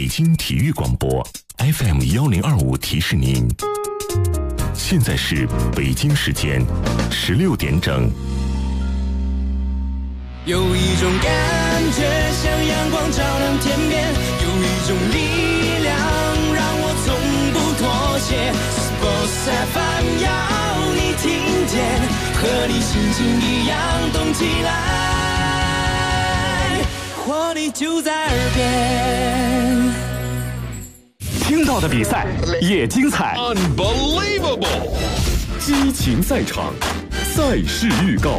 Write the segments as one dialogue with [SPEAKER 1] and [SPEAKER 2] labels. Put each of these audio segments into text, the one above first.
[SPEAKER 1] 北京体育广播 FM1025提示您，现在是北京时间16点整。
[SPEAKER 2] 有一种感觉像阳光照亮天边，有一种力量让我从不妥协。Sports FM 要你听见，和你心情一样动起来，活力就在耳边。
[SPEAKER 3] 听到的比赛也精彩
[SPEAKER 4] Unbelievable
[SPEAKER 3] 激情赛场，赛事预告。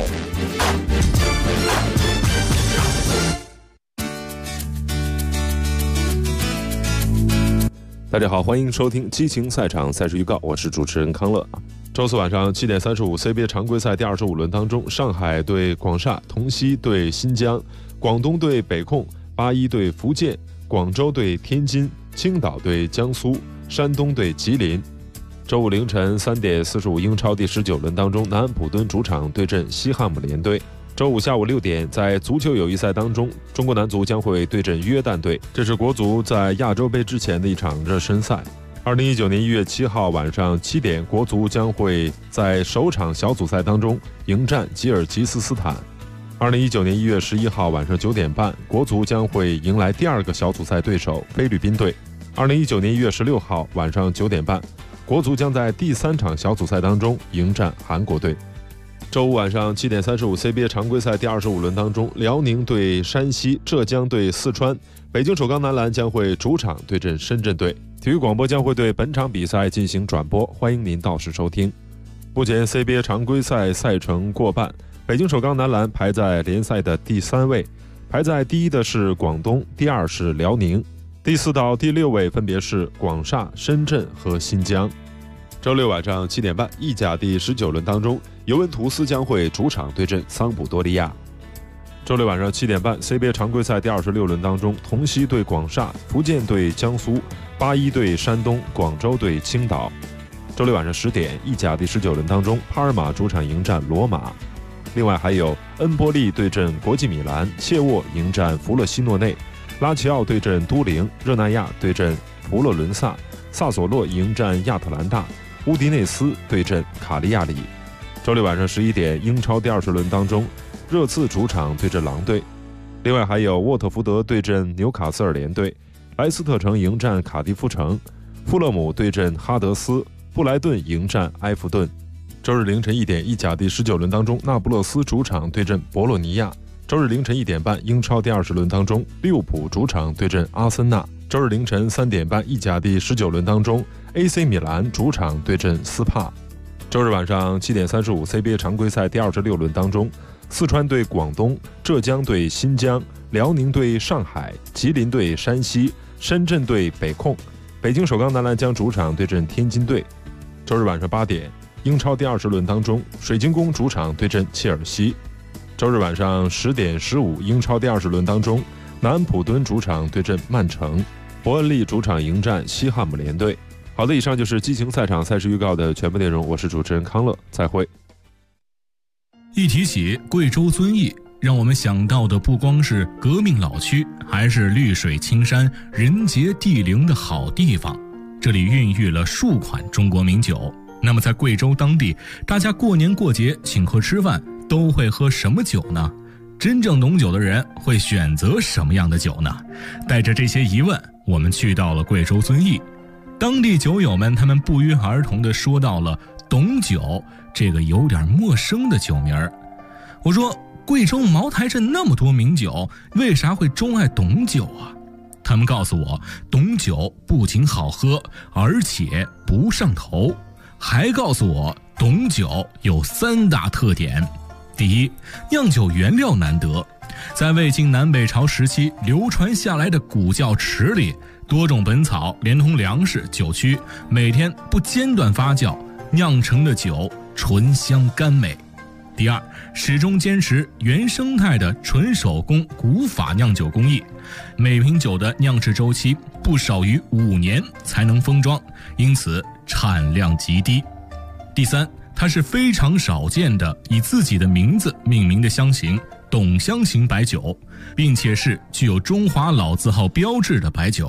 [SPEAKER 5] 大家好，欢迎收听激情赛场赛事预告，我是主持人康乐。周四晚上7点35 CBA 常规赛第25轮当中，上海对广厦，同曦对新疆，广东对北控，81对福建，广州对天津，青岛对江苏，山东对吉林。周五凌晨3点45英超第19轮当中，南安普敦主场对阵西汉姆联队。周五下午6点，在足球友谊赛当中，中国男足将会对阵约旦队，这是国足在亚洲杯之前的一场热身赛。2019年1月7号晚上7点，国足将会在首场小组赛当中迎战吉尔吉斯斯坦。2019年1月11号晚上9点半，国足将会迎来第二个小组赛对手菲律宾队。2019年1月16号晚上9点半，国足将在第3场小组赛当中迎战韩国队。周五晚上7点35 CBA 常规赛第25轮当中，辽宁对山西，浙江对四川，北京首钢男篮将会主场对阵深圳队。体育广播将会对本场比赛进行转播，欢迎您到时收听。目前 CBA 常规赛赛程过半，北京首钢男篮排在联赛的第3位，排在第1的是广东，第2是辽宁，第4到第6位分别是广厦、深圳和新疆。周六晚上7点半，意甲第19轮当中，尤文图斯将会主场对阵桑普多利亚。周六晚上7点半 ，CBA 常规赛第26轮当中，同曦对广厦，福建对江苏，81对山东，广州对青岛。周六晚上10点，意甲第19轮当中，帕尔马主场迎战罗马。另外还有恩波利对阵国际米兰，切沃迎战弗勒西诺内，拉齐奥对阵都灵，热那亚对阵佛罗伦萨，萨索洛迎战亚特兰大，乌迪内斯对阵卡利亚里。周六晚上11点，英超第20轮当中，热刺主场对阵狼队。另外还有沃特福德对阵纽卡斯尔联队，莱斯特城迎战卡迪夫城，富勒姆对阵哈德斯，布莱顿迎战埃弗顿。周日凌晨1点，意甲第19轮当中，那不勒斯主场对阵博洛尼亚。周日凌晨1点半，英超第20轮当中，利物浦主场对阵阿森纳。周日凌晨3点半，意甲第19轮当中， AC 米兰主场对阵斯帕。周日晚上7点35 CBA 常规赛第26轮当中，四川对广东，浙江对新疆，辽宁对上海，吉林对山西，深圳对北控，北京首钢男篮将主场对阵天津队。周日晚上8点，英超第20轮当中，水晶宫主场对阵切尔西。周日晚上10点15，英超第20轮当中，南安普敦主场对阵曼城，伯恩利主场迎战西汉姆联队。好的，以上就是激情赛场赛事预告的全部内容，我是主持人康乐，再会。
[SPEAKER 6] 一提起贵州遵义，让我们想到的不光是革命老区，还是绿水青山、人杰地灵的好地方。这里孕育了数款中国名酒。那么在贵州当地，大家过年过节请客吃饭都会喝什么酒呢？真正懂酒的人会选择什么样的酒呢？带着这些疑问，我们去到了贵州遵义。当地酒友们他们不约而同地说到了董酒这个有点陌生的酒名儿。我说，贵州茅台镇那么多名酒，为啥会钟爱董酒啊？他们告诉我，董酒不仅好喝，而且不上头，还告诉我董酒有3大特点。第一，酿酒原料难得，在魏晋南北朝时期流传下来的古窖池里，多种本草连同粮食、酒曲，每天不间断发酵，酿成的酒醇香甘美。第二，始终坚持原生态的纯手工古法酿酒工艺，每瓶酒的酿制周期不少于5年才能封装，因此产量极低。第三，它是非常少见的以自己的名字命名的香型董香型白酒，并且是具有中华老字号标志的白酒。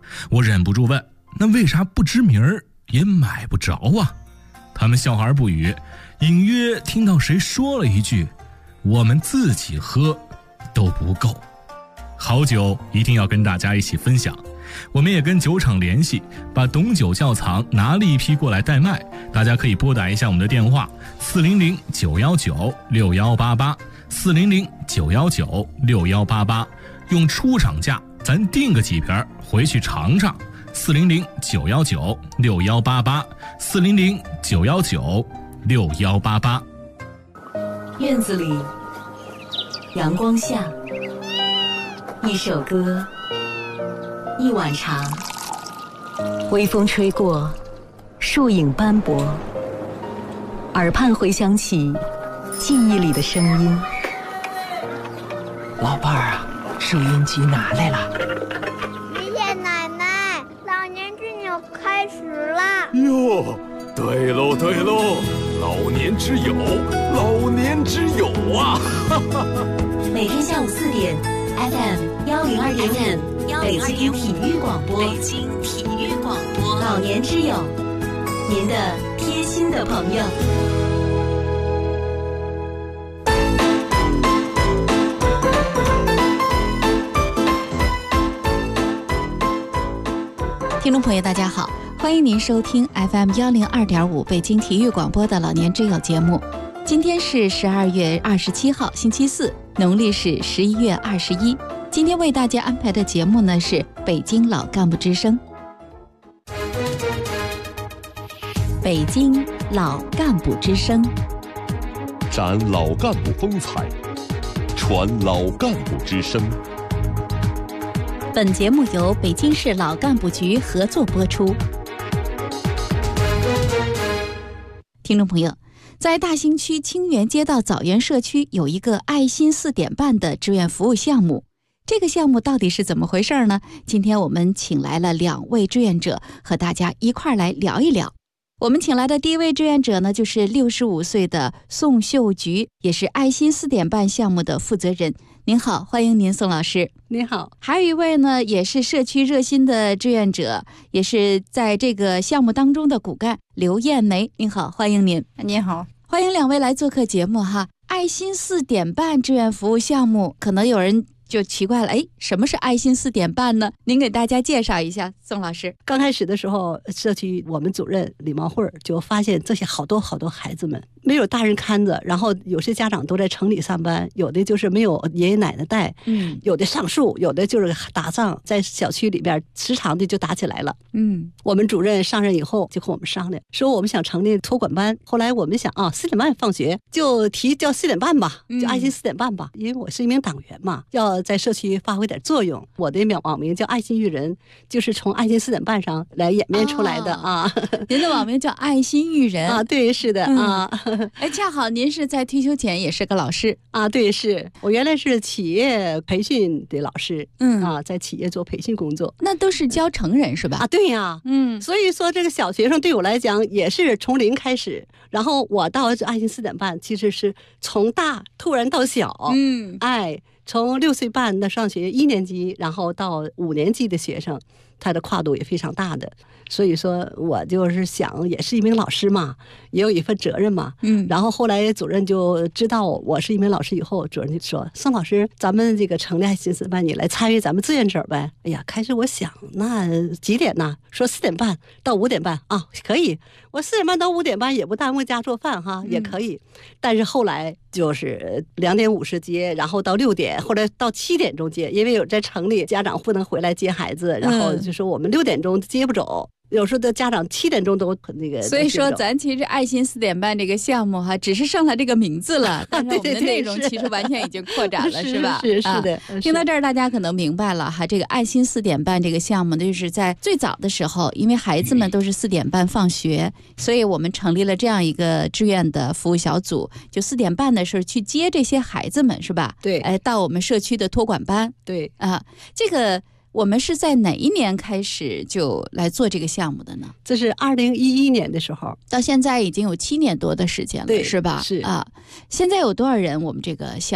[SPEAKER 6] 我忍不住问，那为啥不知名儿也买不着啊？他们笑而不语，隐约听到谁说了一句，我们自己喝都不够。好酒一定要跟大家一起分享，我们也跟酒厂联系，把董酒窖藏拿了一批过来代卖，大家可以拨打一下我们的电话400-919-6188，400-919-6188，用出厂价咱订个几瓶回去尝尝。400-919-6188，400-919-6188。
[SPEAKER 7] 院子里，阳光下，一首歌，一碗茶，微风吹过，树影斑驳，耳畔回响起记忆里的声音。
[SPEAKER 8] 老伴儿啊，收音机拿来了。
[SPEAKER 9] 爷爷奶奶，老年之友开始了。
[SPEAKER 3] 哟，对喽对喽，老年之友，老年之友啊！
[SPEAKER 7] 每天下午4点 FM102.5，北京体育广播，老年之友，您的贴心的朋友。
[SPEAKER 10] 听众朋友大家好，欢迎您收听 FM102.5 北京体育广播的老年之友节目。今天是12月27号星期四，农历是11月21。今天为大家安排的节目呢是北京老干部之声。北京老干部之声，
[SPEAKER 3] 展老干部风采，传老干部之声。
[SPEAKER 10] 本节目由北京市老干部局合作播出。听众朋友，在大兴区清源街道枣园社区有一个爱心4点半的志愿服务项目，这个项目到底是怎么回事呢？今天我们请来了2位志愿者和大家一块来聊一聊。我们请来的第一位志愿者呢，就是65岁的宋秀菊，也是爱心4点半项目的负责人。您好，欢迎您，宋老师。
[SPEAKER 11] 您好。
[SPEAKER 10] 还有一位呢，也是社区热心的志愿者，也是在这个项目当中的骨干，刘艳梅。您好，欢迎您。
[SPEAKER 11] 您好，
[SPEAKER 10] 欢迎2位来做客节目哈。爱心4点半志愿服务项目，可能有人就奇怪了，什么是爱心4点半呢？您给大家介绍一下，宋老师。
[SPEAKER 11] 刚开始的时候，社区我们主任李茂慧就发现这些好多孩子们没有大人看着，然后有些家长都在城里上班，有的就是没有爷爷奶奶带，有的上树，有的就是打仗，在小区里边时常的就打起来了。我们主任上任以后就和我们商量，说我们想成立托管班。后来我们想4点半放学，就提叫4点半吧，就爱心4点半吧，因为我是一名党员嘛，要在社区发挥点作用。我的网名叫爱心育人，就是从爱心4点半上来演变出来的啊。
[SPEAKER 10] 您的网名叫爱心育人
[SPEAKER 11] 啊？对，是的啊。
[SPEAKER 10] 恰好您是在退休前也是个老师
[SPEAKER 11] 啊？对，是我原来是企业培训的老师，在企业做培训工作。
[SPEAKER 10] 那都是教成人是吧？
[SPEAKER 11] 啊，对呀，所以说这个小学生对我来讲也是从零开始，然后我到爱心4点半其实是从大突然到小，从6岁半的上学1年级，然后到5年级的学生，他的跨度也非常大的。所以说我就是想，也是一名老师嘛，也有一份责任嘛。然后后来主任就知道我是一名老师以后，主任就说：“宋老师，咱们这个成立爱心4点半，你来参与咱们志愿者呗。”哎呀，开始我想那几点呢？说4点半到5点半啊，可以。我4点半到5点半也不耽误家做饭哈，也可以。但是后来就是2点50接，然后到6点，后来到7点钟接，因为有在城里家长不能回来接孩子，然后就说我们6点钟接不走。有时候的家长7点钟都那个，
[SPEAKER 10] 所以说咱其实爱心4点半这个项目哈，只是剩了这个名字了，但是我们的内容其实完全已经扩展了，是吧？
[SPEAKER 11] 是的。
[SPEAKER 10] 听到这儿，大家可能明白了哈，这个爱心4点半这个项目，就是在最早的时候，因为孩子们都是4点半放学，所以我们成立了这样一个志愿的服务小组，就4点半的时候去接这些孩子们，是吧？
[SPEAKER 11] 对，
[SPEAKER 10] 到我们社区的托管班。
[SPEAKER 11] 对
[SPEAKER 10] 这个。我们是在哪一年开始就来做这个项目的呢？
[SPEAKER 11] 这是2011年的时候，
[SPEAKER 10] 到现在已经有7年多的时间了，是吧？
[SPEAKER 11] 是
[SPEAKER 10] 啊。现在有多少人？我们这个项目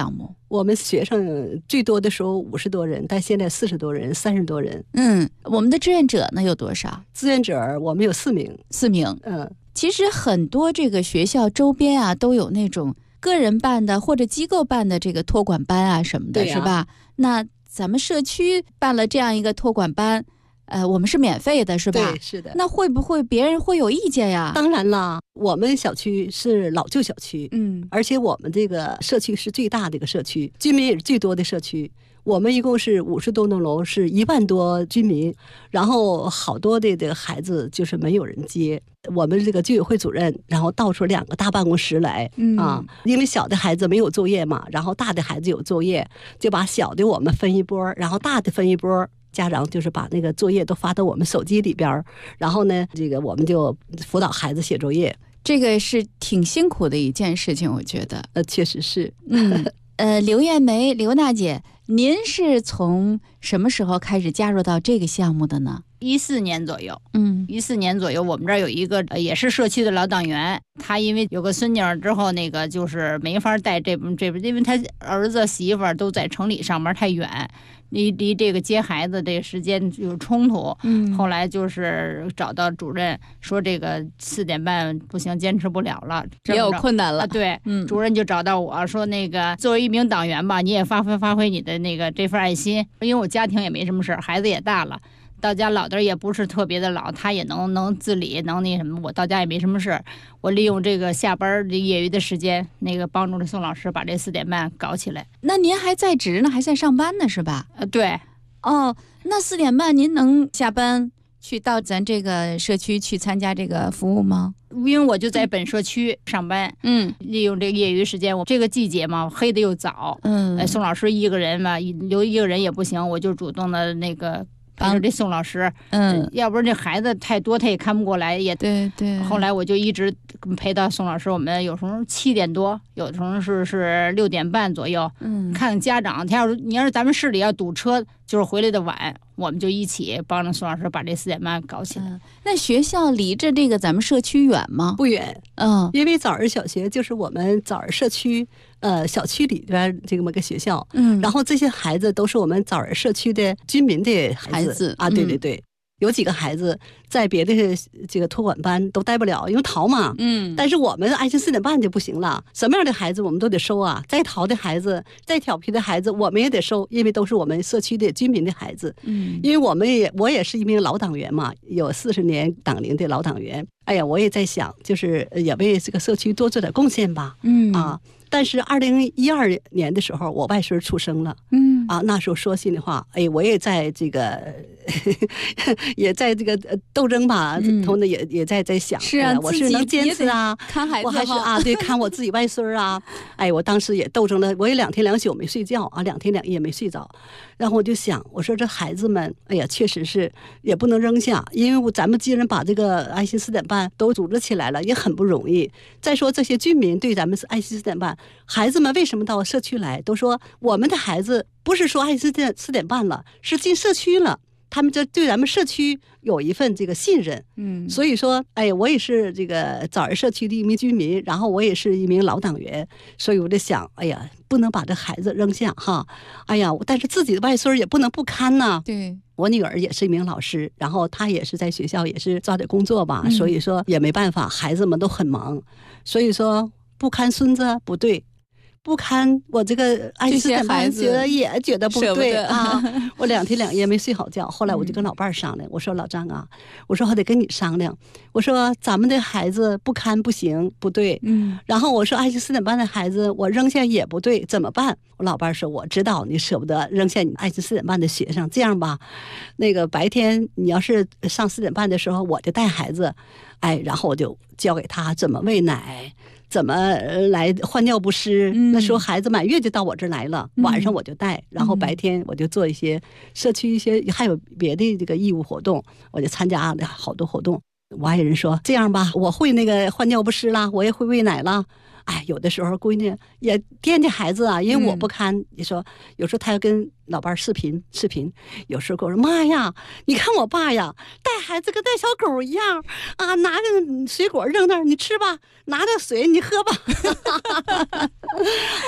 [SPEAKER 11] 我们学生最多的时候50多人，但现在40多人、30多人。
[SPEAKER 10] 我们的志愿者呢有多少？
[SPEAKER 11] 志愿者我们有4名。
[SPEAKER 10] 4名。其实很多这个学校周边啊都有那种个人办的或者机构办的这个托管班啊什么的，是吧？那咱们社区办了这样一个托管班，我们是免费的，是吧？
[SPEAKER 11] 对，是的。
[SPEAKER 10] 那会不会别人会有意见呀？
[SPEAKER 11] 当然啦，我们小区是老旧小区，而且我们这个社区是最大的一个社区，居民也是最多的社区。我们一共是50多栋楼，是1万多居民，然后好多的这个孩子就是没有人接。我们这个居委会主任，然后到出2个大办公室来，因为小的孩子没有作业嘛，然后大的孩子有作业，就把小的我们分一波，然后大的分一波。家长就是把那个作业都发到我们手机里边，然后呢，这个我们就辅导孩子写作业。
[SPEAKER 10] 这个是挺辛苦的一件事情，我觉得。
[SPEAKER 11] 确实是。
[SPEAKER 10] 刘艳梅，刘大姐，您是从什么时候开始加入到这个项目的呢
[SPEAKER 12] ？14年左右。14年左右，我们这儿有一个也是社区的老党员，他因为有个孙女儿之后，那个就是没法带这边，因为他儿子媳妇儿都在城里上班太远。离这个接孩子这个时间有冲突，后来就是找到主任说这个4点半不行，坚持不了了，
[SPEAKER 10] 也有困难了。
[SPEAKER 12] 对，主任就找到我说，那个作为一名党员吧，你也发挥你的那个这份爱心，因为我家庭也没什么事，孩子也大了。到家老的也不是特别的老，他也能自理，能那什么。我到家也没什么事，我利用这个下班的业余的时间，那个帮助着宋老师把这4点半搞起来。
[SPEAKER 10] 那您还在职呢，还在上班呢，是吧？
[SPEAKER 12] 对。
[SPEAKER 10] 那4点半您能下班去到咱这个社区去参加这个服务吗？
[SPEAKER 12] 因为我就在本社区上班，利用这个业余时间，我这个季节嘛，黑的又早，宋老师一个人嘛，留一个人也不行，我就主动的那个。帮着这宋老师，要不然这孩子太多，他也看不过来，也
[SPEAKER 10] 对。
[SPEAKER 12] 后来我就一直陪到宋老师，我们有时候7点多，有时候是6点半左右。看家长，你要是咱们市里要堵车，就是回来的晚，我们就一起帮着宋老师把这4点半搞起来。
[SPEAKER 10] 那学校离着这个咱们社区远吗？
[SPEAKER 11] 不远。因为枣儿小学就是我们枣儿社区。小区里边这么个学校，然后这些孩子都是我们枣儿社区的居民的孩子啊，对，有几个孩子在别的这个托管班都待不了，因为逃嘛，但是我们爱心4点半就不行了，什么样的孩子我们都得收啊，再逃的孩子，再调皮的孩子，我们也得收，因为都是我们社区的居民的孩子，因为我也是一名老党员嘛，有40年党龄的老党员，哎呀，我也在想，就是也为这个社区多做点贡献吧，但是2012年的时候，我外孙出生了，那时候说心里话，我也在这个也在这个斗争吧，同的也在想，
[SPEAKER 10] 是啊，
[SPEAKER 11] 我是能坚持啊，
[SPEAKER 10] 看孩子，
[SPEAKER 11] 我还是对，看我自己外孙啊，我当时也斗争了，我也2天2宿没睡觉啊，2天2夜没睡着，然后我就想，我说这孩子们，确实是也不能扔下，因为咱们既然把这个爱心4点半都组织起来了，也很不容易。再说这些居民对咱们爱心4点半。孩子们为什么到社区来？都说我们的孩子不是说爱心4点半了，是进社区了。他们就对咱们社区有一份这个信任，所以说，我也是这个枣儿社区的一名居民，然后我也是一名老党员，所以我就想，不能把这孩子扔下哈，但是自己的外孙也不能不看呐。
[SPEAKER 10] 对，
[SPEAKER 11] 我女儿也是一名老师，然后她也是在学校也是抓点工作吧，所以说也没办法，孩子们都很忙，所以说不看孙子不对。不堪我这个爱心4点半也觉得不对啊！我2天2夜没睡好觉，后来我就跟老伴儿商量，我说老张啊，我说我得跟你商量，我说咱们的孩子不堪不行不对，然后我说爱心4点半的孩子我扔下也不对，怎么办？我老伴儿说我知道你舍不得扔下你爱心4点半的学生，这样吧，那个白天你要是上4点半的时候，我就带孩子，然后我就教给他怎么喂奶。怎么来换尿不湿？那时候孩子满月就到我这儿来了，晚上我就带，然后白天我就做一些社区一些还有别的这个义务活动，我就参加了好多活动。我爱人说这样吧，我会那个换尿不湿啦，我也会喂奶啦。有的时候闺女也惦记孩子啊，因为我不看。你说有时候他要跟老伴视频，有时候跟我说妈呀，你看我爸呀，带孩子跟带小狗一样啊，拿着水果扔那儿，你吃吧，拿着水你喝吧。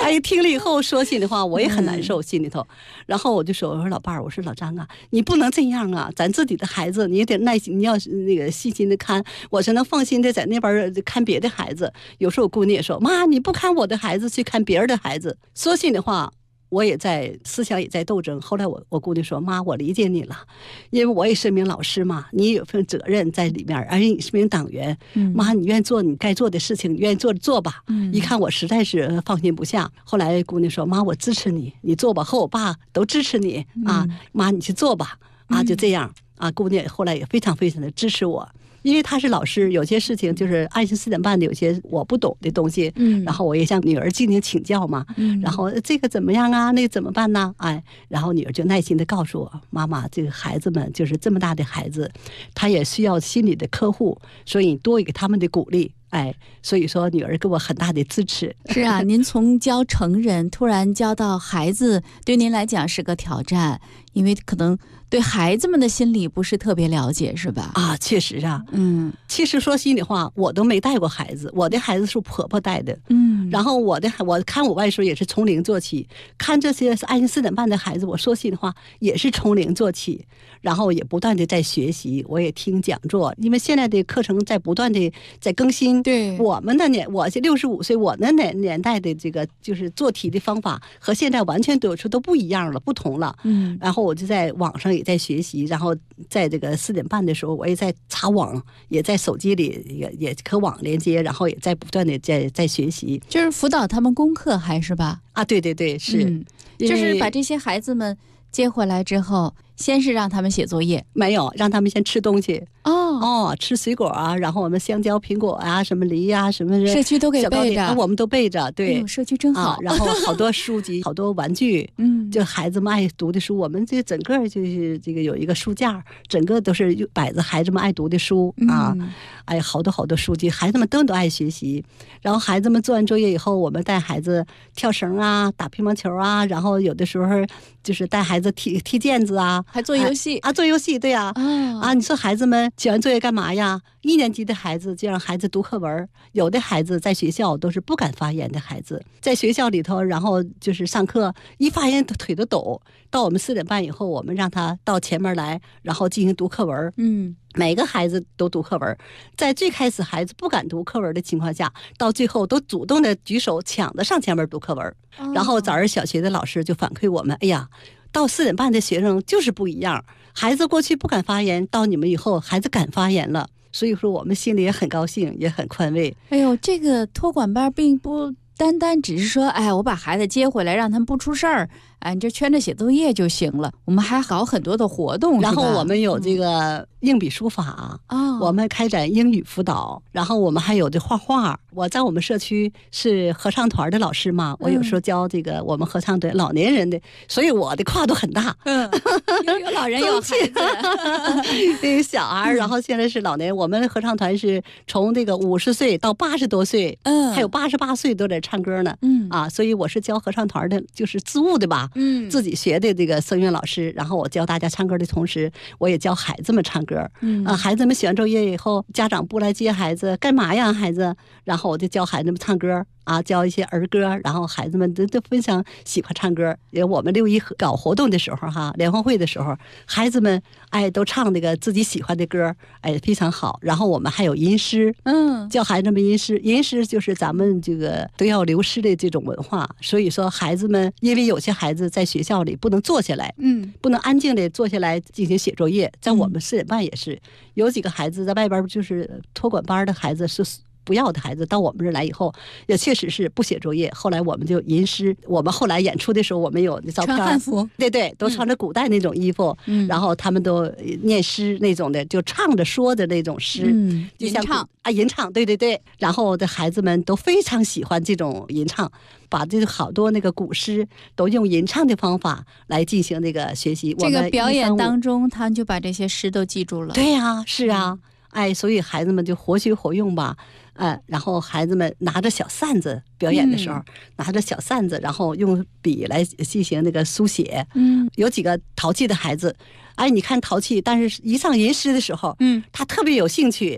[SPEAKER 11] 哎，听了以后说心里话，我也很难受，心里头。然后我就说，我说老伴儿，我说老张啊，你不能这样啊，咱自己的孩子你也得耐心，你要那个细心的看，我才能放心的在那边看别的孩子。有时候我姑娘也说，妈，你不看我的孩子，去看别人的孩子。说心里话。我也在思想也在斗争。后来我姑娘说，妈，我理解你了，因为我也是名老师嘛，你有份责任在里面，而且你是名党员，妈，你愿意做你该做的事情，你愿意做吧。一看我实在是放心不下，后来姑娘说，妈，我支持你，你做吧，和我爸都支持你啊，妈，你去做吧啊，就这样啊。姑娘后来也非常非常的支持我。因为他是老师，有些事情就是爱心4点半的，有些我不懂的东西，然后我也向女儿进行请教嘛，然后这个怎么样啊，那个怎么办呢？哎，然后女儿就耐心的告诉我，妈妈，这个孩子们就是这么大的孩子，他也需要心理的呵护，所以你多给他们的鼓励。哎，所以说女儿给我很大的支持。
[SPEAKER 10] 是啊，您从教成人突然教到孩子，对您来讲是个挑战，因为可能对孩子们的心理不是特别了解，是吧？
[SPEAKER 11] 啊，确实啊，其实说心里话，我都没带过孩子，我的孩子是婆婆带的，然后我看我外孙也是从零做起，看这些爱心4点半的孩子，我说心里话也是从零做起，然后也不断的在学习，我也听讲座，因为现在的课程在不断的在更新。
[SPEAKER 10] 对，
[SPEAKER 11] 我们的我65岁，我的年代的这个就是做题的方法和现在完全都不一样了，不同了。然后我就在网上也在学习，然后在这个4点半的时候，我也在查网，也在手机里也和网连接，然后也在不断的在学习，
[SPEAKER 10] 就是辅导他们功课还是吧？
[SPEAKER 11] 啊，对对对，是，
[SPEAKER 10] 就是把这些孩子们接回来之后，先是让他们写作业，
[SPEAKER 11] 没有让他们先吃东西。吃水果啊，然后我们香蕉、苹果啊，什么梨啊，什么
[SPEAKER 10] 社区都给备着，
[SPEAKER 11] 我们都备着。对，
[SPEAKER 10] 社区真好。
[SPEAKER 11] 然后好多书籍，好多玩具，就孩子们爱读的书。我们这整个就是这个有一个书架，整个都是摆着孩子们爱读的书啊。哎，好多好多书籍，孩子们都爱学习。然后孩子们做完作业以后，我们带孩子跳绳啊，打乒乓球啊，然后有的时候就是带孩子踢毽子啊，
[SPEAKER 10] 还做游戏
[SPEAKER 11] 做游戏，对呀。你说孩子们写完作业干嘛呀？1年级的孩子就让孩子读课文，有的孩子在学校都是不敢发言的孩子，在学校里头，然后就是上课一发言腿都抖。到我们4点半以后，我们让他到前面来，然后进行读课文。每个孩子都读课文，在最开始孩子不敢读课文的情况下，到最后都主动的举手抢着上前面读课文。然后早儿小学的老师就反馈我们，哎呀，到4点半的学生就是不一样，孩子过去不敢发言，到你们以后孩子敢发言了，所以说我们心里也很高兴，也很宽慰。
[SPEAKER 10] 哎呦，这个托管班并不单单只是说，哎，我把孩子接回来，让他们不出事儿，你就圈着写作业就行了。我们还搞很多的活动，
[SPEAKER 11] 然后我们有这个硬笔书法，我们开展英语辅导，然后我们还有这画画。我在我们社区是合唱团的老师嘛，我有时候教这个我们合唱团老年人的，所以我的跨度很大。
[SPEAKER 10] 有老人有孩子，
[SPEAKER 11] 小孩，然后现在是老年。我们合唱团是从这个50岁到80多岁，还有88岁都在唱歌呢。所以我是教合唱团的，就是自务的吧。自己学的这个声乐老师，然后我教大家唱歌的同时，我也教孩子们唱歌。孩子们写完作业以后，家长不来接孩子，干嘛呀，孩子？然后我就教孩子们唱歌。教一些儿歌，然后孩子们都非常喜欢唱歌。我们6·1搞活动的时候联欢会的时候，孩子们都唱那个自己喜欢的歌，非常好。然后我们还有吟诗，教孩子们吟诗。吟诗就是咱们这个都要流失的这种文化。所以说孩子们，因为有些孩子在学校里不能坐下来，不能安静的坐下来进行写作业，在我们4点半也是有几个孩子在外边，就是托管班的孩子是不要的孩子到我们这儿来以后，也确实是不写作业。后来我们就吟诗，我们后来演出的时候，我们有那照片，
[SPEAKER 10] 穿汉服，
[SPEAKER 11] 对，都穿着古代那种衣服，然后他们都念诗那种的，就唱着说的那种诗，就像吟唱，对。然后的孩子们都非常喜欢这种吟唱，把这好多那个古诗都用吟唱的方法来进行那个学习。
[SPEAKER 10] 这个表演当中，他们就把这些诗都记住了。
[SPEAKER 11] 对呀，是啊。所以孩子们就活学活用吧，然后孩子们拿着小扇子表演的时候，拿着小扇子，然后用笔来进行那个书写。有几个淘气的孩子，你看淘气，但是一上吟诗的时候，他特别有兴趣。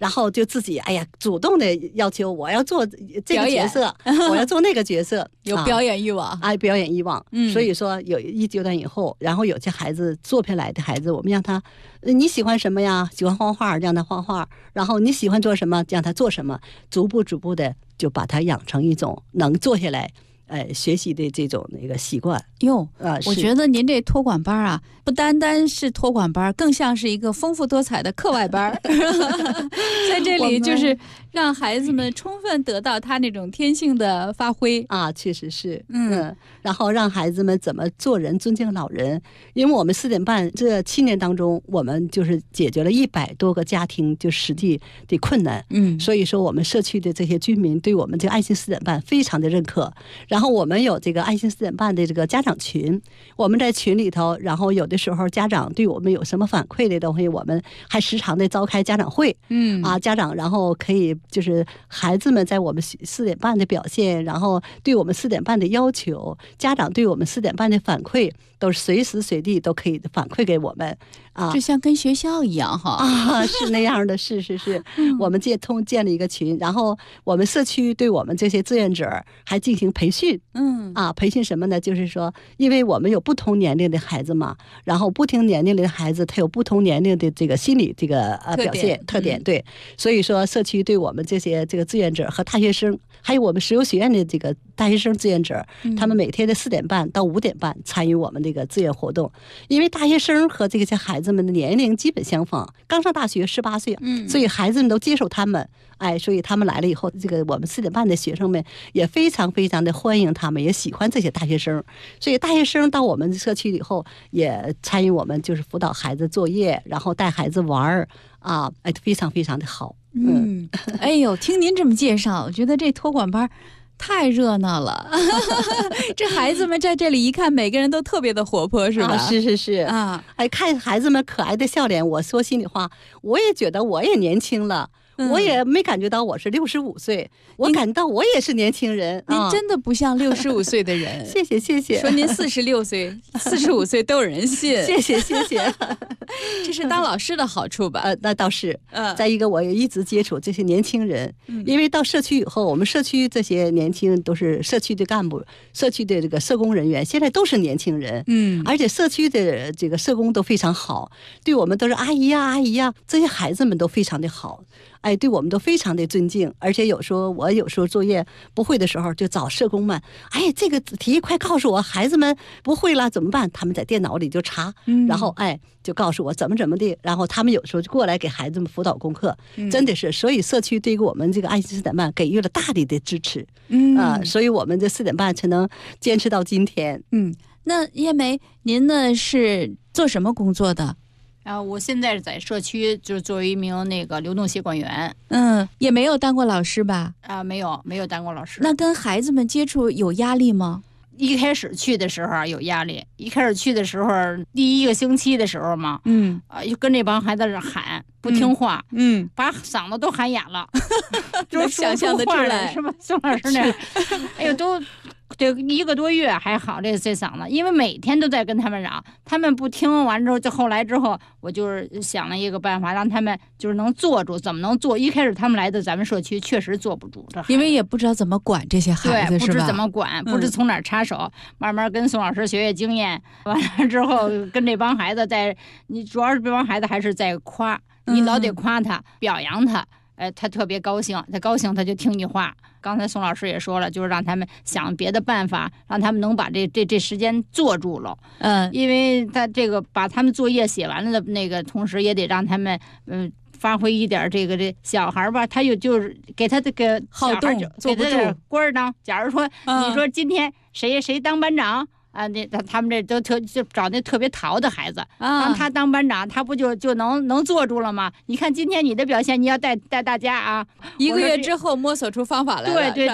[SPEAKER 11] 然后就自己主动的要求我要做这个角色，我要做那个角色，
[SPEAKER 10] 有表演欲望
[SPEAKER 11] 表演欲望。所以说有一阶段以后，然后有些孩子做下来的孩子，我们让他你喜欢什么呀？喜欢画画，让他画画，然后你喜欢做什么，让他做什么，逐步的就把他养成一种能坐下来学习的这种那个习惯。
[SPEAKER 10] 我觉得您这托管班啊，不单单是托管班，更像是一个丰富多彩的课外班。在这里就是让孩子们充分得到他那种天性的发挥
[SPEAKER 11] 确实是。然后让孩子们怎么做人，尊敬老人。因为我们4点半这7年当中，我们就是解决了100多个家庭就实际的困难。所以说我们社区的这些居民对我们这个爱心4点半非常的认可。然后我们有这个爱心4点半的这个家长群，我们在群里头，然后有的时候家长对我们有什么反馈的东西，我们还时常的召开家长会。家长然后可以就是孩子们在我们4点半的表现，然后对我们4点半的要求，家长对我们4点半的反馈，都是随时随地都可以反馈给我们。
[SPEAKER 10] 就像跟学校一样哈。
[SPEAKER 11] 是那样的，是。我们建了一个群，然后我们社区对我们这些志愿者还进行培训。培训什么呢？就是说，因为我们有不同年龄的孩子嘛，然后不同年龄的孩子他有不同年龄的这个心理这个表现特点。对，所以说社区对我们这些这个志愿者和大学生，还有我们石油学院的这个大学生志愿者，他们每天的4点半到5点半参与我们这个志愿活动。因为大学生和这些孩子们的年龄基本相仿，刚上大学18岁，所以孩子们都接受他们。所以他们来了以后，这个我们4点半的学生们也非常非常的欢迎他们，也喜欢这些大学生。所以大学生到我们社区以后，也参与我们就是辅导孩子作业，然后带孩子玩非常非常的好。
[SPEAKER 10] 听您这么介绍，我觉得这托管班太热闹了。这孩子们在这里一看，每个人都特别的活泼，是吧？
[SPEAKER 11] 是看孩子们可爱的笑脸，我说心里话，我也觉得我也年轻了。我也没感觉到我是65岁，我感到我也是年轻人。
[SPEAKER 10] 您真的不像65岁的人。
[SPEAKER 11] 谢谢。
[SPEAKER 10] 说您46岁、45岁都有人信。
[SPEAKER 11] 谢谢。
[SPEAKER 10] 这是当老师的好处吧？
[SPEAKER 11] 那倒是。再一个，我也一直接触这些年轻人，因为到社区以后，我们社区这些年轻人都是社区的干部、社区的这个社工人员，现在都是年轻人。而且社区的这个社工都非常好，对我们都是阿姨呀，这些孩子们都非常的好。对我们都非常的尊敬。而且我有时候作业不会的时候，就找社工们，这个题快告诉我，孩子们不会了怎么办？他们在电脑里就查，然后就告诉我怎么的，然后他们有时候就过来给孩子们辅导功课。真的是，所以社区对于我们这个爱心4点半给予了大力的支持。所以我们这4点半才能坚持到今天。
[SPEAKER 10] 那叶梅，您呢是做什么工作的？
[SPEAKER 12] 我现在在社区就是作为一名那个流动协管员。
[SPEAKER 10] 也没有当过老师吧？
[SPEAKER 12] 没有当过老师。
[SPEAKER 10] 那跟孩子们接触有压力吗？
[SPEAKER 12] 一开始去的时候有压力，一开始去的时候第1个星期的时候嘛，就跟这帮孩子喊不听话，把嗓子都喊哑了，
[SPEAKER 10] 能想象得出来
[SPEAKER 12] 是吧？宋老师那，都这1个多月还好，这嗓子，因为每天都在跟他们嚷，他们不听，完之后后来我就是想了一个办法，让他们就是能坐住。怎么能坐？一开始他们来的咱们社区确实坐不住，
[SPEAKER 10] 因为也不知道怎么管这些孩子，
[SPEAKER 12] 对，不知怎么管，不知从哪儿插手。慢慢跟宋老师学经验，完了之后跟这帮孩子你主要是这帮孩子还是在夸，你老得夸他，表扬他。他特别高兴，他就听你话。刚才宋老师也说了，就是让他们想别的办法，让他们能把这时间坐住了。因为他这个把他们作业写完了的那个同时，也得让他们发挥一点这小孩吧，他就是给他这个
[SPEAKER 10] 好动，坐不住
[SPEAKER 12] 官儿当。假如说你说今天谁当班长。他们这都就找那特别淘的孩子，让他当班长，他不就能坐住了吗？你看今天你的表现，你要带大家啊
[SPEAKER 10] ！1个月之后摸索出方法来了，
[SPEAKER 12] 对。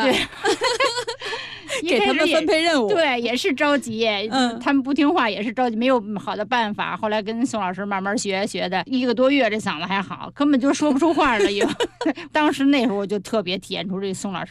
[SPEAKER 10] 给他们分配任务，
[SPEAKER 12] 对，也是着急。他们不听话也是着急，没有好的办法。后来跟宋老师慢慢学的，1个多月这嗓子还好，根本就说不出话了。当时那时候我就特别体验出这宋老师的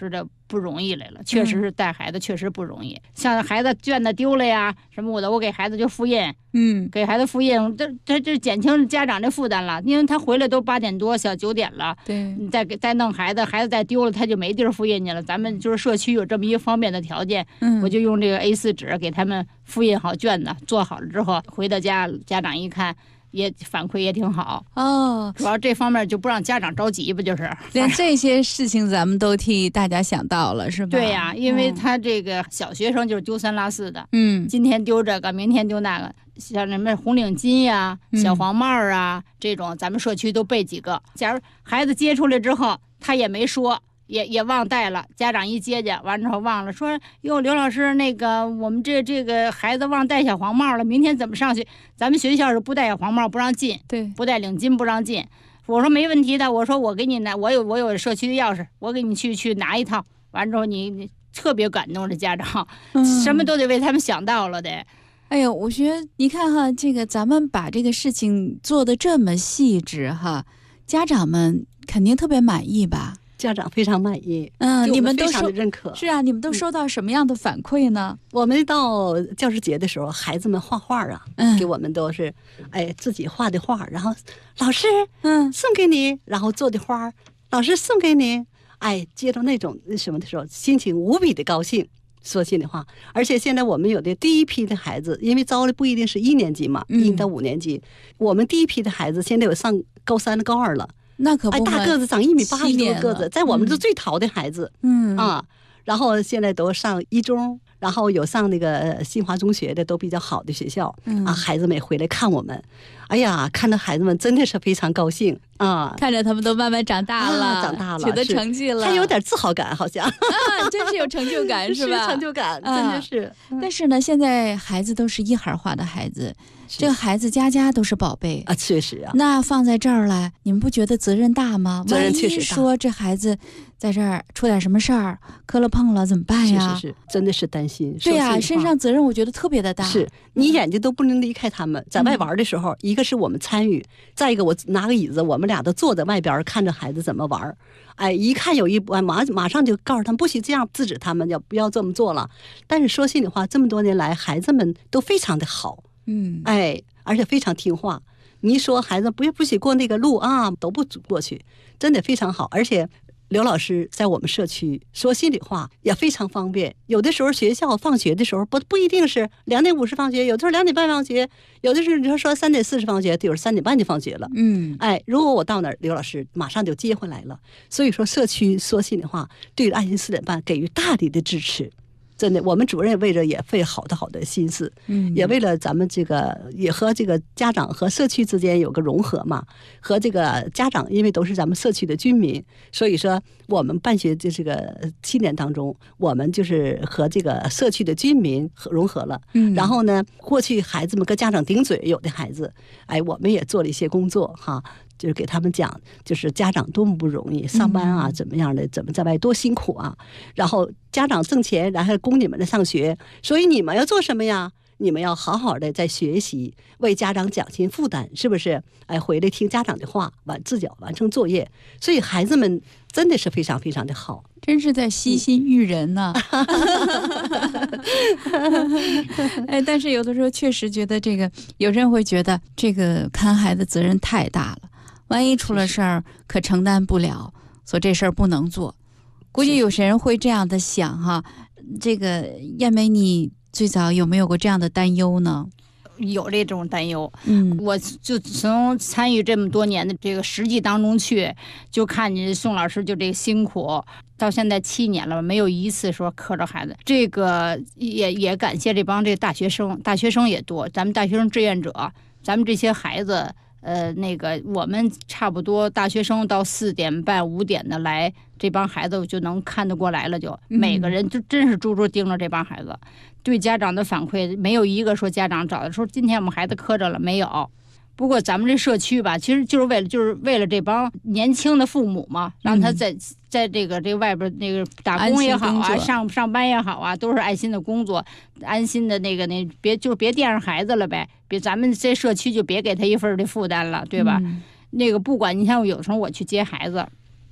[SPEAKER 12] 不容易来了，确实是带孩子确实不容易。像孩子卷子丢了呀什么的，我给孩子就复印，给孩子复印，这减轻家长的负担了，因为他回来都8点多，小9点了，
[SPEAKER 10] 对，
[SPEAKER 12] 你再弄孩子再丢了，他就没地儿复印去了。咱们就是社区有这么一个方便的条件，我就用这个 A4 纸给他们复印好卷子，做好了之后回到家，家长一看。也反馈也挺好
[SPEAKER 10] 哦，
[SPEAKER 12] 主要这方面就不让家长着急吧，就是
[SPEAKER 10] 连这些事情咱们都替大家想到了，是吧？
[SPEAKER 12] 对呀，因为他这个小学生就是丢三落四的，今天丢这个，明天丢那个，像什么红领巾呀、小黄帽啊这种，咱们社区都备几个。假如孩子接出来之后，他也没说。也忘带了，家长一接见完之后忘了，说哟，刘老师，那个我们这个孩子忘带小黄帽了，明天怎么上学？咱们学校是不带小黄帽不让进，
[SPEAKER 10] 对，
[SPEAKER 12] 不带领巾不让进。我说没问题的，我说我给你拿，我有社区的钥匙，我给你去拿一套。完之后你特别感动的家长，什么都得为他们想到了的。
[SPEAKER 10] 哎呦，我觉得你看哈，这个咱们把这个事情做得这么细致哈，家长们肯定特别满意吧？
[SPEAKER 11] 家长非常满意，
[SPEAKER 10] 你们都
[SPEAKER 11] 非常的认可。
[SPEAKER 10] 是啊，你们都收到什么样的反馈呢？
[SPEAKER 11] 我们到教师节的时候，孩子们画画啊，给我们都是，自己画的画，然后老师，送给你，然后做的花，老师送给你，接到那种什么的时候，心情无比的高兴。说心里话，而且现在我们有的第一批的孩子，因为招的不一定是1年级嘛，1到5年级，我们第一批的孩子现在有上高3的高2了。
[SPEAKER 10] 那可不，
[SPEAKER 11] 大个子长1.80米多个子，在我们是最淘的孩子，然后现在都上1中，然后有上那个新华中学的，都比较好的学校，孩子们也回来看我们，哎呀，看到孩子们真的是非常高兴啊，
[SPEAKER 10] 看着他们都慢慢长大了，
[SPEAKER 11] 长大了，
[SPEAKER 10] 取得成绩了，
[SPEAKER 11] 还有点自豪感，好像
[SPEAKER 10] 真是有成就感，是吧？
[SPEAKER 11] 成就感，真的是。
[SPEAKER 10] 但是呢，现在孩子都是一孩化的孩子。这个孩子家家都是宝贝
[SPEAKER 11] 啊，确实啊。
[SPEAKER 10] 那放在这儿来，你们不觉得责任大吗？
[SPEAKER 11] 责任确实大。
[SPEAKER 10] 说这孩子在这儿出点什么事儿，磕了碰了怎么办呀？
[SPEAKER 11] 是，真的是担心。
[SPEAKER 10] 对呀，身上责任我觉得特别的大。
[SPEAKER 11] 是你眼睛都不能离开他们，在外玩的时候，一个是我们参与，再一个我拿个椅子，我们俩都坐在外边看着孩子怎么玩。一看有一马上就告诉他们不许这样，制止他们不要这么做了。但是说心里话，这么多年来，孩子们都非常的好。而且非常听话。你一说孩子不许过那个路啊，都不过去，真的非常好。而且刘老师在我们社区说心里话也非常方便。有的时候学校放学的时候不一定是2点50放学，有的时候2点半放学，有的是你说3点40放学，有时3点半就放学了。如果我到那儿，刘老师马上就接回来了。所以说社区说心里话，对爱心4点半给予大力的支持。真的，我们主任为着也费好的心思，也为了咱们这个，也和这个家长和社区之间有个融合嘛。和这个家长，因为都是咱们社区的居民，所以说我们办学这个7年当中，我们就是和这个社区的居民融合了。然后呢，过去孩子们跟家长顶嘴，有的孩子，我们也做了一些工作哈。就是给他们讲，就是家长多么不容易，上班啊，怎么样的，怎么在外多辛苦啊。然后家长挣钱，然后供你们的上学，所以你们要做什么呀？你们要好好的在学习，为家长减轻负担，是不是？回来听家长的话，自己完成作业。所以孩子们真的是非常非常的好，
[SPEAKER 10] 真是在悉心育人呢。但是有的时候确实觉得这个，有人会觉得这个看孩子责任太大了。万一出了事儿，可承担不了，所以这事儿不能做。估计有些人会这样的想哈。这个燕梅，你最早有没有过这样的担忧呢？
[SPEAKER 12] 有这种担忧，我就从参与这么多年的这个实际当中去，就看见宋老师就这个辛苦，到现在7年了，没有一次说磕着孩子。这个也感谢这帮这个大学生也多，咱们大学生志愿者，咱们这些孩子。我们差不多大学生到4点半5点的来，这帮孩子就能看得过来了，就每个人就真是猪猪盯着这帮孩子。对家长的反馈，没有一个说家长找的说今天我们孩子磕着了，没有。不过咱们这社区吧，其实就是为了这帮年轻的父母嘛，让他在这个外边那个打工也好啊，上班也好啊，都是爱心的工作，安心的别惦上孩子了呗，咱们这社区就别给他一份的负担了，对吧？不管你像有时候我去接孩子，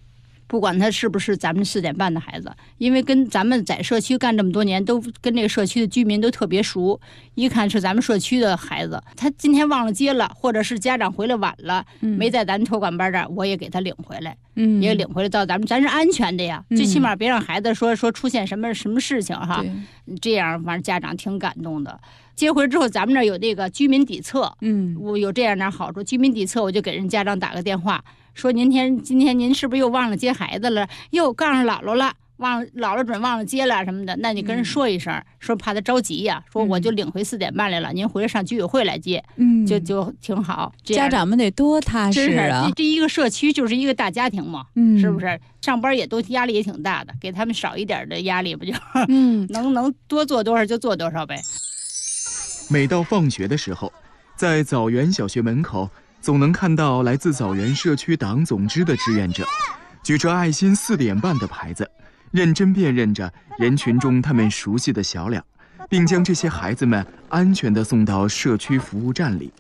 [SPEAKER 12] 不管他是不是咱们4点半的孩子，因为跟咱们在社区干这么多年，都跟这个社区的居民都特别熟，一看是咱们社区的孩子，他今天忘了接了，或者是家长回来晚了，没在咱托管班这儿，我也给他领回来，也领回来到咱是安全的呀，最起码别让孩子说出现什么事情哈，这样反正家长挺感动的。接回之后，咱们这儿有那个居民底册，我有这样点好处。居民底册，我就给人家长打个电话，说今天您是不是又忘了接孩子了？又告诉姥姥了，姥姥准忘了接了什么的，那你跟人说一声，说怕他着急呀，说我就领回4点半来了，您回来上居委会来接，就挺好。
[SPEAKER 10] 家长们得多踏实啊！
[SPEAKER 12] 这一个社区就是一个大家庭嘛，是不是？上班也都压力也挺大的，给他们少一点的压力，不就能多做多少就做多少呗。
[SPEAKER 13] 每到放学的时候，在枣园小学门口总能看到来自枣园社区党总支的志愿者，举着爱心4点半的牌子，认真辨认着人群中他们熟悉的小脸，并将这些孩子们安全地送到社区服务站里。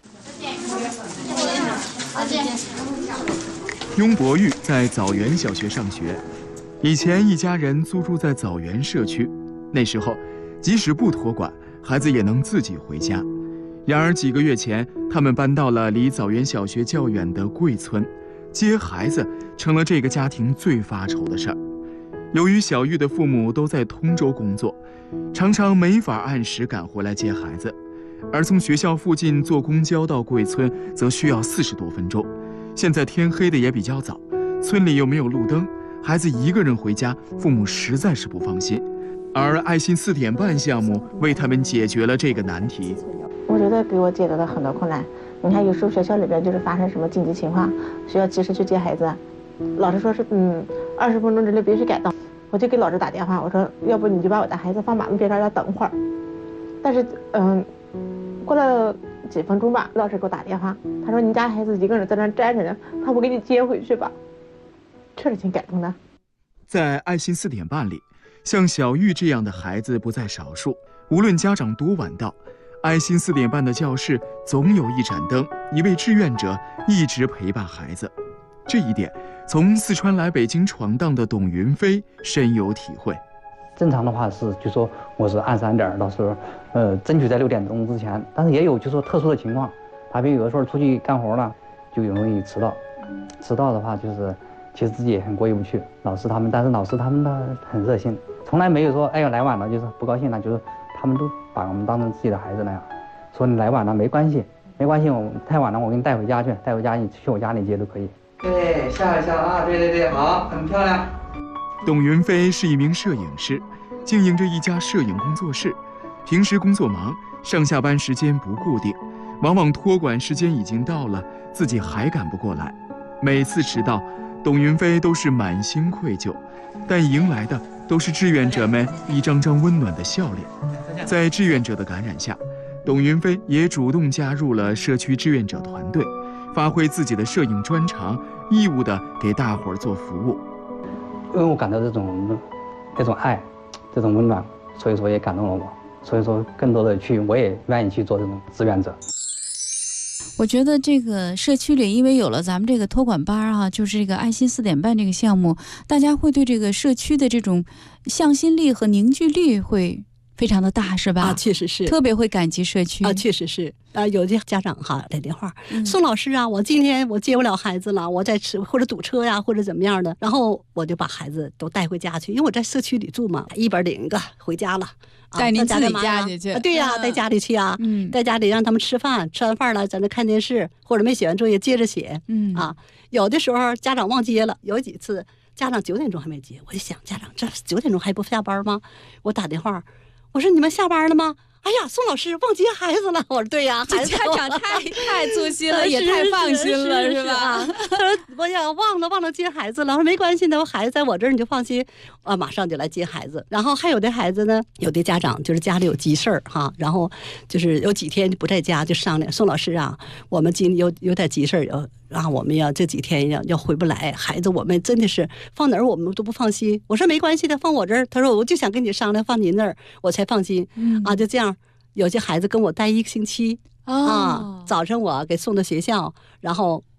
[SPEAKER 13] 雍博玉在枣园小学上学，以前一家人租住在枣园社区，那时候即使不托管，孩子也能自己回家。然而几个月前，他们搬到了离枣园小学较远的贵村，接孩子成了这个家庭最发愁的事儿。由于小玉的父母都在通州工作，常常没法按时赶回来接孩子，而从学校附近坐公交到贵村则需要40多分钟。现在天黑的也比较早，村里又没有路灯，孩子一个人回家，父母实在是不放心。而爱心4点半项目为他们解决了这个难题。
[SPEAKER 14] 我觉得给我解决了很多困难。你看，有时候学校里边就是发生什么紧急情况，需要及时去接孩子，老师说是20分钟之内必须赶到，我就给老师打电话，我说要不你就把我的孩子放马路边上要等会儿。但是过了几分钟吧，老师给我打电话，他说你家孩子一个人在那站着呢，他不给你接回去吧？确实挺感动的。
[SPEAKER 13] 在爱心4点半里，像小玉这样的孩子不在少数，无论家长多晚到，爱心4点半的教室总有一盏灯，一位志愿者一直陪伴孩子。这一点，从四川来北京闯荡的董云飞深有体会。
[SPEAKER 15] 正常的话是，就说我是按3点，到时候争取在6点钟之前，但是也有就说特殊的情况，他比如有的时候出去干活了，就容易迟到。迟到的话，就是其实自己也很过意不去。但是老师他们呢很热心，从来没有说哎呀来晚了就是不高兴了，就是他们都把我们当成自己的孩子那样，说你来晚了没关系，我太晚了我给你带回家去，你去我家里接都可以。
[SPEAKER 16] 对，笑一笑啊，对，好，很漂亮。
[SPEAKER 13] 董云飞是一名摄影师，经营着一家摄影工作室。平时工作忙，上下班时间不固定，往往托管时间已经到了，自己还赶不过来。每次迟到，董云飞都是满心愧疚，但迎来的都是志愿者们一张张温暖的笑脸。在志愿者的感染下，董云飞也主动加入了社区志愿者团队，发挥自己的摄影专长，义务地给大伙儿做服务。
[SPEAKER 15] 因为我感到这种爱，这种温暖，所以说也感动了我，所以说更多的我也愿意去做这种志愿者。
[SPEAKER 10] 我觉得这个社区里，因为有了咱们这个托管班啊，就是这个爱心4点半这个项目，大家会对这个社区的这种向心力和凝聚力会非常的大，是吧？
[SPEAKER 11] 啊，确实是，
[SPEAKER 10] 特别会感激社区
[SPEAKER 11] 啊，确实是啊。有的家长哈打电话，宋老师啊，我今天我接不了孩子了，我在或者堵车呀，或者怎么样的，然后我就把孩子都带回家去，因为我在社区里住嘛，一本领一个回家了。
[SPEAKER 10] 带您自己家里去，
[SPEAKER 11] 对呀，带家里去啊，带家里让他们吃饭，吃完饭了在那看电视，或者没写完作业接着写，有的时候家长忘接了，有几次家长9点钟还没接，我就想家长这9点钟还不下班吗？我打电话，我说你们下班了吗？哎呀，宋老师忘接孩子了。我说对呀，
[SPEAKER 10] 这家长太粗心了，也太放心了，是吧？
[SPEAKER 11] 他说我呀忘了接孩子了。我说没关系的，我孩子在我这儿你就放心，马上就来接孩子。然后还有的孩子呢，有的家长就是家里有急事儿哈，然后就是有几天不在家就商量，宋老师啊，我们今有点急事儿啊，我们这几天要回不来，孩子我们真的是放哪儿我们都不放心。我说没关系的，放我这儿。他说我就想跟你商量，放您那儿我才放心。就这样，有些孩子跟我待1个星期早晨我给送到学校，然后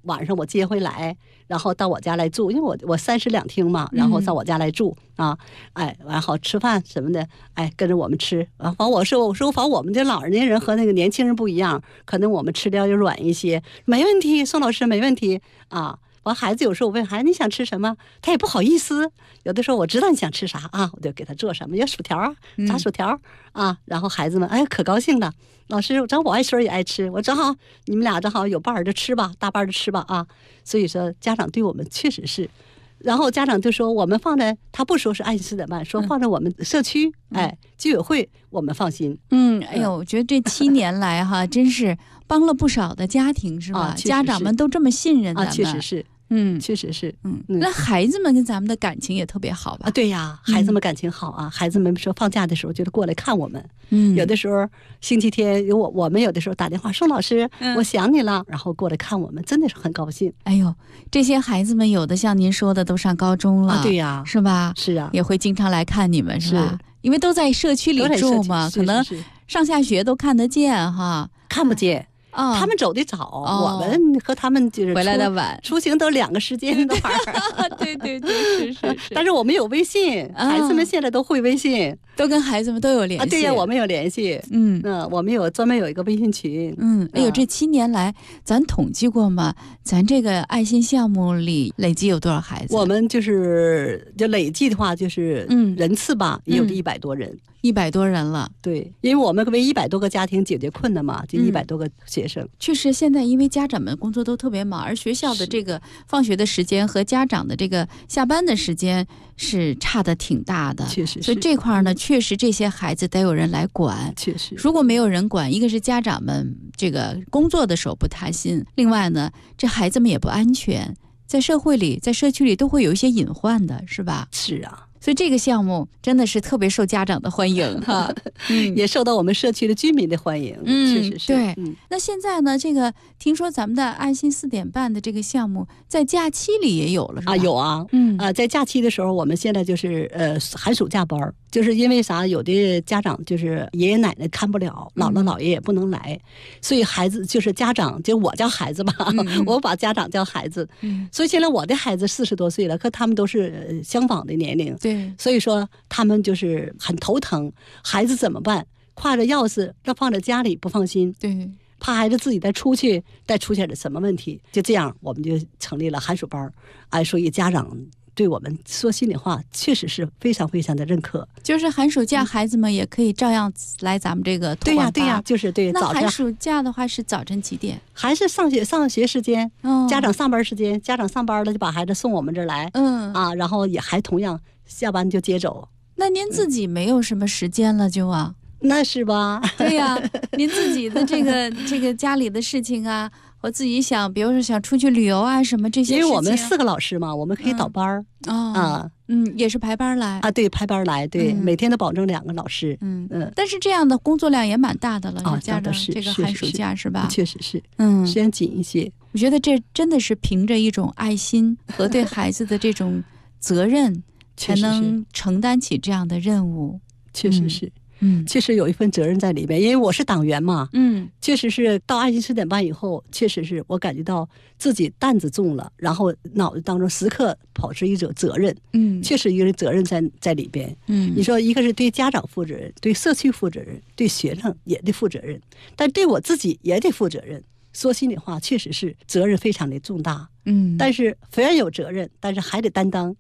[SPEAKER 11] 晚上我接回来，然后到我家来住，因为我32厅嘛，然后到我家来住啊，完好吃饭什么的，跟着我们吃啊。反正我说反正我们这老年人和那个年轻人不一样，可能我们吃的要软一些，没问题，宋老师没问题啊。完孩子有时候我问孩子你想吃什么，他也不好意思。有的时候我知道你想吃啥啊，我就给他做什么，有薯条啊，炸薯条啊，然后孩子们可高兴了。老师，正好我爱孙也爱吃，我正好你们俩正好有伴儿就吃吧，大伴儿就吃吧啊。所以说家长对我们确实是，然后家长就说我们放在，他不说是爱心4点半，说放在我们社区居委会，我们放心。
[SPEAKER 10] 哎呦，我觉得这7年来哈，真是帮了不少的家庭，是吧？家长们都这么信任咱们，
[SPEAKER 11] 确实是。确实是，
[SPEAKER 10] 那孩子们跟咱们的感情也特别好吧？
[SPEAKER 11] 对呀，孩子们感情好啊。孩子们说放假的时候就过来看我们，有的时候星期天我们有的时候打电话，宋老师，我想你了，然后过来看我们，真的是很高兴。
[SPEAKER 10] 哎呦，这些孩子们有的像您说的都上高中了，
[SPEAKER 11] 对呀，
[SPEAKER 10] 是吧？
[SPEAKER 11] 是啊，
[SPEAKER 10] 也会经常来看你们，是吧？因为都在社区里住嘛，可能上下学都看得见哈，
[SPEAKER 11] 看不见。他们走的早，我们和他们就是
[SPEAKER 10] 回来的晚，
[SPEAKER 11] 出行都2个时间段。
[SPEAKER 10] 对对对，是。
[SPEAKER 11] 但是我们有微信，孩子们现在都会微信，
[SPEAKER 10] 都跟孩子们都有联系。
[SPEAKER 11] 对呀，我们有联系。我们专门有一个微信群。
[SPEAKER 10] 哎呦，这7年来，咱统计过吗？咱这个爱心项目里累计有多少孩子？
[SPEAKER 11] 我们就累计的话，就是人次吧，也有100多人。
[SPEAKER 10] 100多人了，
[SPEAKER 11] 对，因为我们为100多个家庭解决困难嘛，就100多个学生。
[SPEAKER 10] 确实，现在因为家长们工作都特别忙，而学校的这个放学的时间和家长的这个下班的时间是差的挺大的，
[SPEAKER 11] 确实。
[SPEAKER 10] 所以这块呢，确实这些孩子得有人来管，
[SPEAKER 11] 确实。
[SPEAKER 10] 如果没有人管，一个是家长们这个工作的时候不踏心，另外呢，这孩子们也不安全，在社会里、在社区里都会有一些隐患的，是吧？
[SPEAKER 11] 是啊。
[SPEAKER 10] 所以这个项目真的是特别受家长的欢迎哈，
[SPEAKER 11] 也受到我们社区的居民的欢迎。确实是。
[SPEAKER 10] 对。那现在呢，这个听说咱们的爱心4点半的这个项目在假期里也有了，是吧？
[SPEAKER 11] 有啊。在假期的时候，我们现在就是寒暑假班，就是因为啥？有的家长就是爷爷奶奶看不了，姥姥姥爷也不能来，所以孩子就是家长，就我叫孩子吧，我把家长叫孩子。所以现在我的孩子40多岁了，可他们都是相仿的年龄。
[SPEAKER 10] 对。
[SPEAKER 11] 所以说他们就是很头疼，孩子怎么办？挎着钥匙要放在家里不放心，
[SPEAKER 10] 对，
[SPEAKER 11] 怕孩子自己带出现了什么问题。就这样，我们就成立了寒暑班。所以家长对我们说心里话，确实是非常非常的认可。
[SPEAKER 10] 就是寒暑假，孩子们也可以照样来咱们这个托管班。
[SPEAKER 11] 对呀，就是对。
[SPEAKER 10] 那寒暑假的话是早晨几点？
[SPEAKER 11] 还是上学时间？家长上班时间，家长上班了就把孩子送我们这儿来。然后也还同样下班就接走。
[SPEAKER 10] 那您自己没有什么时间了就啊？
[SPEAKER 11] 那是吧？
[SPEAKER 10] 对呀，您自己的这个家里的事情啊，我自己想，比如说想出去旅游啊什么这些事情。
[SPEAKER 11] 因为我们4个老师嘛，我们可以倒班
[SPEAKER 10] 也是排班来
[SPEAKER 11] 啊，对，排班来，对，每天都保证2个老师。
[SPEAKER 10] 但是这样的工作量也蛮大的了，加上这个寒暑假是吧？
[SPEAKER 11] 确实是，时间紧一些。
[SPEAKER 10] 我觉得这真的是凭着一种爱心和对孩子的这种责任，才能承担起这样的任务。
[SPEAKER 11] 确实是。确实有一份责任在里面，因为我是党员嘛。确实是到爱心4点半以后，确实是我感觉到自己担子重了，然后脑子当中时刻保持一种责任。确实一个责任在里边。你说一个是对家长负责任，对社区负责任，对学生也得负责任，但对我自己也得负责任。说心里话，确实是责任非常的重大。但是虽然有责任，但是还得担当。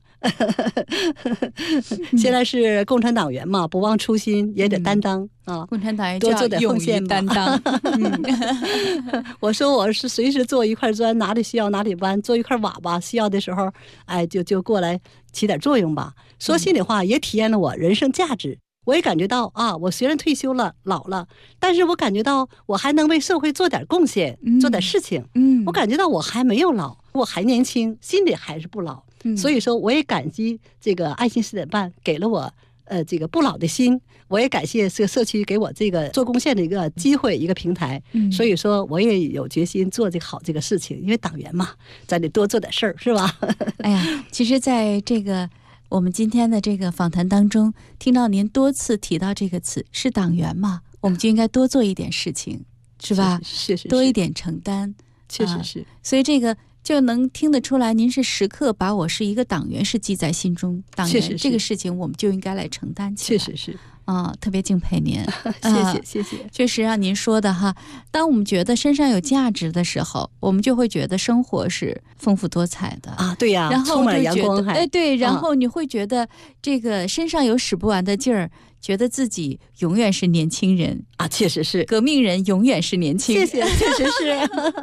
[SPEAKER 11] 现在是共产党员嘛，不忘初心，也得担当啊。
[SPEAKER 10] 共产党员
[SPEAKER 11] 多做点奉献，
[SPEAKER 10] 担当。
[SPEAKER 11] 我说我是随时做一块砖，哪里需要哪里搬，做一块瓦吧，需要的时候，就过来起点作用吧。说心里话，也体验了我人生价值。我也感觉到我虽然退休了，老了，但是我感觉到我还能为社会做点贡献，做点事情。我感觉到我还没有老，我还年轻，心里还是不老。所以说，我也感激这个爱心4点半给了我这个不老的心。我也感谢这个社区给我这个做贡献的一个机会，一个平台。所以说，我也有决心做这个事情，因为党员嘛，咱得多做点事儿，是吧？
[SPEAKER 10] 哎呀，其实在这个我们今天的这个访谈当中，听到您多次提到这个词，是党员嘛，我们就应该多做一点事情，是吧？
[SPEAKER 11] 是，
[SPEAKER 10] 多一点承担，
[SPEAKER 11] 确实是。
[SPEAKER 10] 所以这个就能听得出来，您是时刻把我是一个党员是记在心中。党员这个事情，我们就应该来承担起来。
[SPEAKER 11] 确实是。
[SPEAKER 10] 特别敬佩您，
[SPEAKER 11] 谢谢。
[SPEAKER 10] 确实让您说的哈，当我们觉得身上有价值的时候，我们就会觉得生活是丰富多彩的
[SPEAKER 11] 啊。对呀，
[SPEAKER 10] 然后
[SPEAKER 11] 充满阳光还
[SPEAKER 10] 对，然后你会觉得这个身上有使不完的劲儿，觉得自己永远是年轻人
[SPEAKER 11] 啊。确实是，
[SPEAKER 10] 革命人永远是年轻人。
[SPEAKER 11] 谢谢，确实是。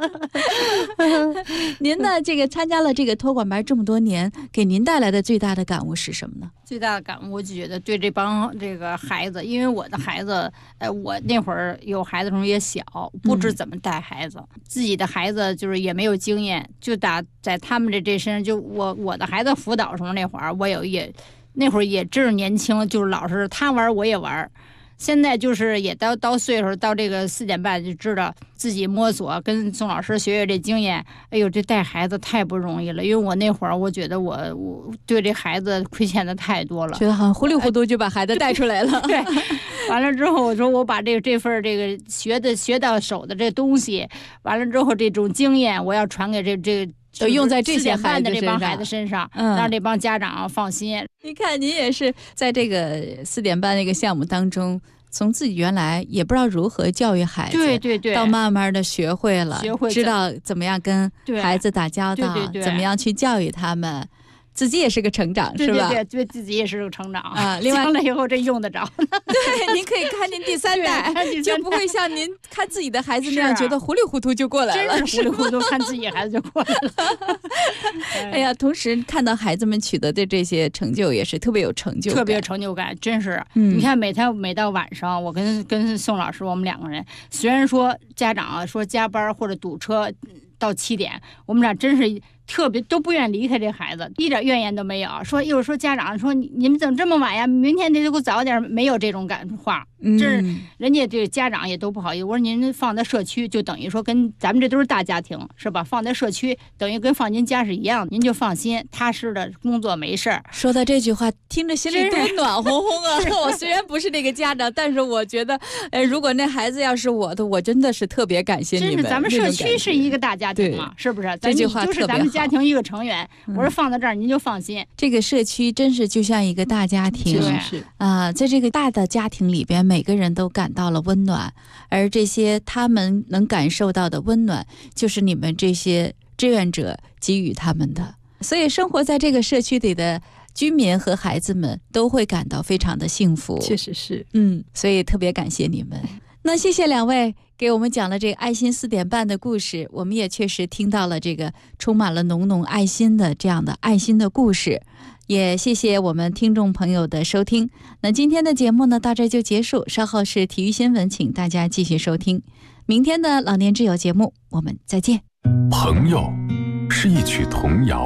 [SPEAKER 10] 您呢？这个参加了这个托管班这么多年，给您带来的最大的感悟是什么呢？
[SPEAKER 12] 最大的感悟，我就觉得对这帮这个孩子，因为我的孩子，我那会儿有孩子时候也小，不知怎么带孩子，自己的孩子就是也没有经验，就在他们这身上，就我的孩子辅导时候那会儿，那会儿也真是年轻，就是老是他玩我也玩。现在就是也到岁数，到这个4点半就知道自己摸索，跟宋老师学这经验。哎呦，这带孩子太不容易了，因为我那会儿我觉得我对这孩子亏欠的太多了，
[SPEAKER 10] 觉得好像糊里糊涂就把孩子带出来了。
[SPEAKER 12] 对，完了之后我说我把这份这个学到手的这东西，完了之后这种经验我要传给这
[SPEAKER 10] 都用在这些
[SPEAKER 12] 孩子这帮孩子身上，让这帮家长放心。
[SPEAKER 10] 你看，您也是在这个4点半那个项目当中，从自己原来也不知道如何教育孩子，
[SPEAKER 12] 对，
[SPEAKER 10] 到慢慢的学会了，知道怎么样跟孩子打交道，怎么样去教育他们。自己也是个成长，是吧？
[SPEAKER 12] 对，自己也是个成长
[SPEAKER 10] 啊。另外
[SPEAKER 12] 了以后真用得着。
[SPEAKER 10] 对，您可以看您第3代，就不会像您看自己的孩子那样觉得糊里糊涂就过来了，
[SPEAKER 12] 真是糊里糊涂看自己孩子就过来了。
[SPEAKER 10] 哎呀，同时看到孩子们取得的这些成就，也是特别有成就感，
[SPEAKER 12] 特别有成就感，真是。你看每到晚上，我跟宋老师我们2个人，虽然说家长说加班或者堵车到7点，我们俩真是特别都不愿离开这孩子，一点怨言都没有。有时候家长说你们怎么这么晚呀？明天得给我早点，没有这种话。这人家这个家长也都不好意思。我说您放在社区，就等于说跟咱们这都是大家庭，是吧？放在社区等于跟放您家是一样的，您就放心，踏实的工作没事儿。
[SPEAKER 10] 说到这句话，听着心里多暖烘烘啊！我虽然不是那个家长，但是我觉得，如果那孩子要是我的，我真的是特别感谢你们。
[SPEAKER 12] 真是咱们社区是一个大家庭嘛，是不是？
[SPEAKER 10] 这句话
[SPEAKER 12] 就是咱们家庭一个成员。我说放到这儿您就放心。
[SPEAKER 10] 这个社区真是就像一个大家庭，在这个大的家庭里边，每个人都感到了温暖，而这些他们能感受到的温暖，就是你们这些志愿者给予他们的。所以生活在这个社区里的居民和孩子们都会感到非常的幸福。
[SPEAKER 11] 确实是，
[SPEAKER 10] 所以特别感谢你们。那谢谢2位给我们讲了这个爱心4点半的故事，我们也确实听到了这个充满了浓浓爱心的这样的爱心的故事。也谢谢我们听众朋友的收听。那今天的节目呢，到这就结束，稍后是体育新闻，请大家继续收听明天的老年之友节目，我们再见。
[SPEAKER 1] 朋友是一曲童谣，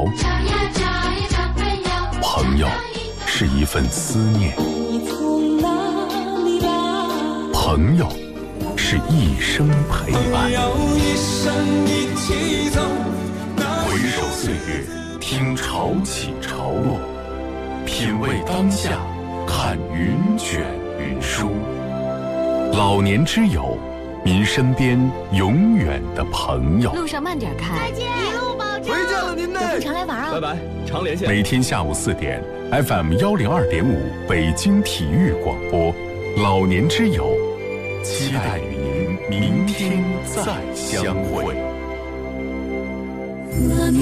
[SPEAKER 1] 朋友是一份思念，朋友是一生陪伴。回首岁月，听潮起潮落，品味当下，看云卷云舒。老年之友，您身边永远的朋友。
[SPEAKER 7] 路上慢点开，
[SPEAKER 9] 再见，一路保重。
[SPEAKER 3] 回见了您呢，
[SPEAKER 7] 有空常来玩啊！
[SPEAKER 3] 拜拜，常连线。
[SPEAKER 1] 每天下午4点 ，FM 102.5北京体育广播，老年之友，期待与您明天再相会。